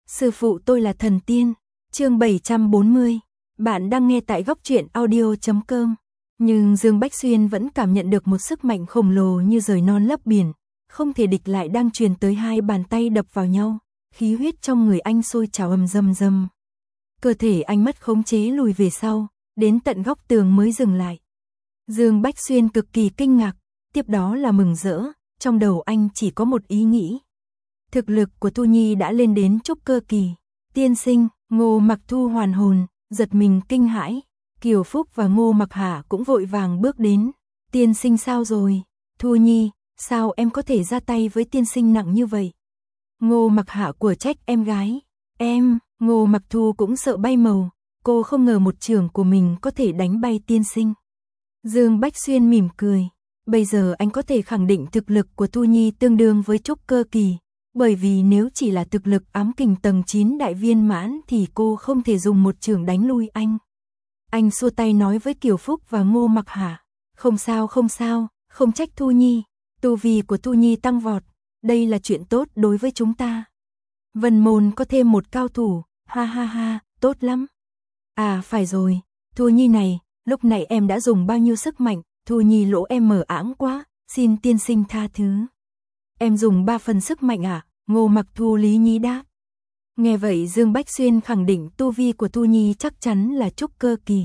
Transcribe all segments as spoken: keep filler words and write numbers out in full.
Sư phụ tôi là thần tiên. Chương bảy trăm bốn mươi. Bạn đang nghe tại góc truyện audio chấm com. Nhưng Dương Bách Xuyên vẫn cảm nhận được một sức mạnh khổng lồ như rời non lấp biển, không thể địch lại đang truyền tới hai bàn tay đập vào nhau, khí huyết trong người anh sôi trào ầm rầm rầm. Cơ thể anh mất khống chế lùi về sau, đến tận góc tường mới dừng lại. Dương Bách Xuyên cực kỳ kinh ngạc, tiếp đó là mừng rỡ, trong đầu anh chỉ có một ý nghĩ. Thực lực của Thu Nhi đã lên đến trúc cơ kỳ. Tiên sinh, Ngô Mặc Thu hoàn hồn, giật mình kinh hãi. Kiều Phúc và Ngô Mặc Hạ cũng vội vàng bước đến. Tiên sinh sao rồi? Thu Nhi, sao em có thể ra tay với tiên sinh nặng như vậy? Ngô Mặc Hạ của trách em gái. Em, Ngô Mặc Thu cũng sợ bay màu. Cô không ngờ một trường của mình có thể đánh bay tiên sinh. Dương Bách Xuyên mỉm cười. Bây giờ anh có thể khẳng định thực lực của Thu Nhi tương đương với trúc cơ kỳ. Bởi vì nếu chỉ là thực lực ám kình tầng chín đại viên mãn thì cô không thể dùng một chưởng đánh lui anh. Anh xua tay nói với Kiều Phúc và Ngô Mặc Hạ. Không sao không sao, không trách Thu Nhi. Tu vi của Thu Nhi tăng vọt. Đây là chuyện tốt đối với chúng ta. Vân Môn có thêm một cao thủ. Ha ha ha, tốt lắm. À phải rồi, Thu Nhi này, lúc này em đã dùng bao nhiêu sức mạnh. Thu Nhi lỗ em mở áng quá, xin tiên sinh tha thứ. Em dùng ba phần sức mạnh à? Ngô Mặc Thu lý nhí đáp. Nghe vậy Dương Bách Xuyên khẳng định tu vi của Thu Nhi chắc chắn là trúc cơ kỳ.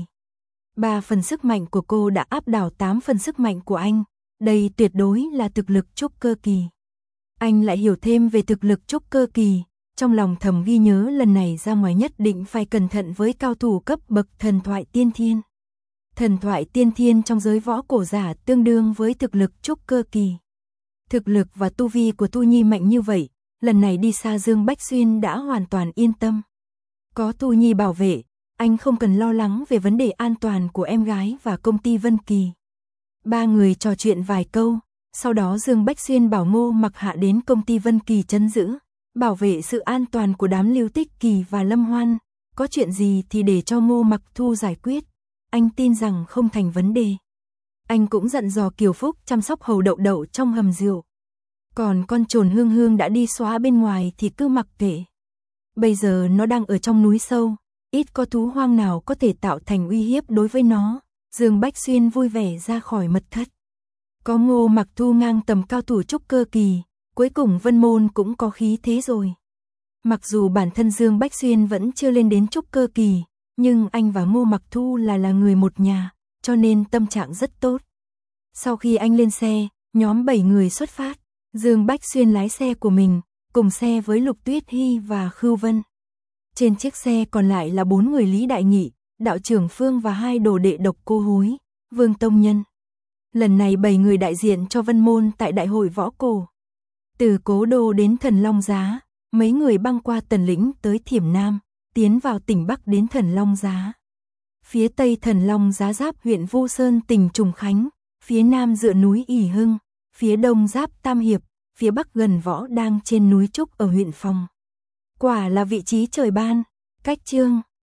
Ba phần sức mạnh của cô đã áp đảo tám phần sức mạnh của anh. Đây tuyệt đối là thực lực trúc cơ kỳ. Anh lại hiểu thêm về thực lực trúc cơ kỳ. Trong lòng thầm ghi nhớ lần này ra ngoài nhất định phải cẩn thận với cao thủ cấp bậc thần thoại tiên thiên. Thần thoại tiên thiên trong giới võ cổ giả tương đương với thực lực trúc cơ kỳ. Thực lực và tu vi của Thu Nhi mạnh như vậy, lần này đi xa Dương Bách Xuyên đã hoàn toàn yên tâm. Có Thu Nhi bảo vệ, anh không cần lo lắng về vấn đề an toàn của em gái và công ty Vân Kỳ. Ba người trò chuyện vài câu, sau đó Dương Bách Xuyên bảo Ngô Mặc Hạ đến công ty Vân Kỳ trấn giữ, bảo vệ sự an toàn của đám Lưu Tích Kỳ và Lâm Hoan, có chuyện gì thì để cho Ngô Mặc Thu giải quyết, anh tin rằng không thành vấn đề. Anh cũng dặn dò Kiều Phúc chăm sóc hầu đậu đậu trong hầm rượu. Còn con trồn Hương Hương đã đi xóa bên ngoài thì cứ mặc kệ. Bây giờ nó đang ở trong núi sâu, ít có thú hoang nào có thể tạo thành uy hiếp đối với nó. Dương Bách Xuyên vui vẻ ra khỏi mật thất. Có Ngô Mặc Thu ngang tầm cao thủ trúc cơ kỳ, cuối cùng Vân Môn cũng có khí thế rồi. Mặc dù bản thân Dương Bách Xuyên vẫn chưa lên đến trúc cơ kỳ, nhưng anh và Ngô Mặc Thu là là người một nhà, cho nên tâm trạng rất tốt. Sau khi anh lên xe, nhóm bảy người xuất phát. Dương Bách Xuyên lái xe của mình, cùng xe với Lục Tuyết Hy và Khưu Vân. Trên chiếc xe còn lại là bốn người Lý Đại Nghị, Đạo trưởng Phương và hai đồ đệ Độc Cô Hối, Vương Tông Nhân. Lần này bảy người đại diện cho Vân Môn tại Đại hội Võ Cổ. Từ Cố Đô đến Thần Long Giá, mấy người băng qua Tần Lĩnh tới Thiểm Nam, tiến vào tỉnh Bắc đến Thần Long Giá. Phía Tây Thần Long Giá giáp huyện Vu Sơn tỉnh Trùng Khánh, phía Nam dựa núi ỷ Hưng, phía Đông giáp Tam Hiệp, phía Bắc gần Võ đang trên núi Trúc ở huyện Phong. Quả là vị trí trời ban. Cách chương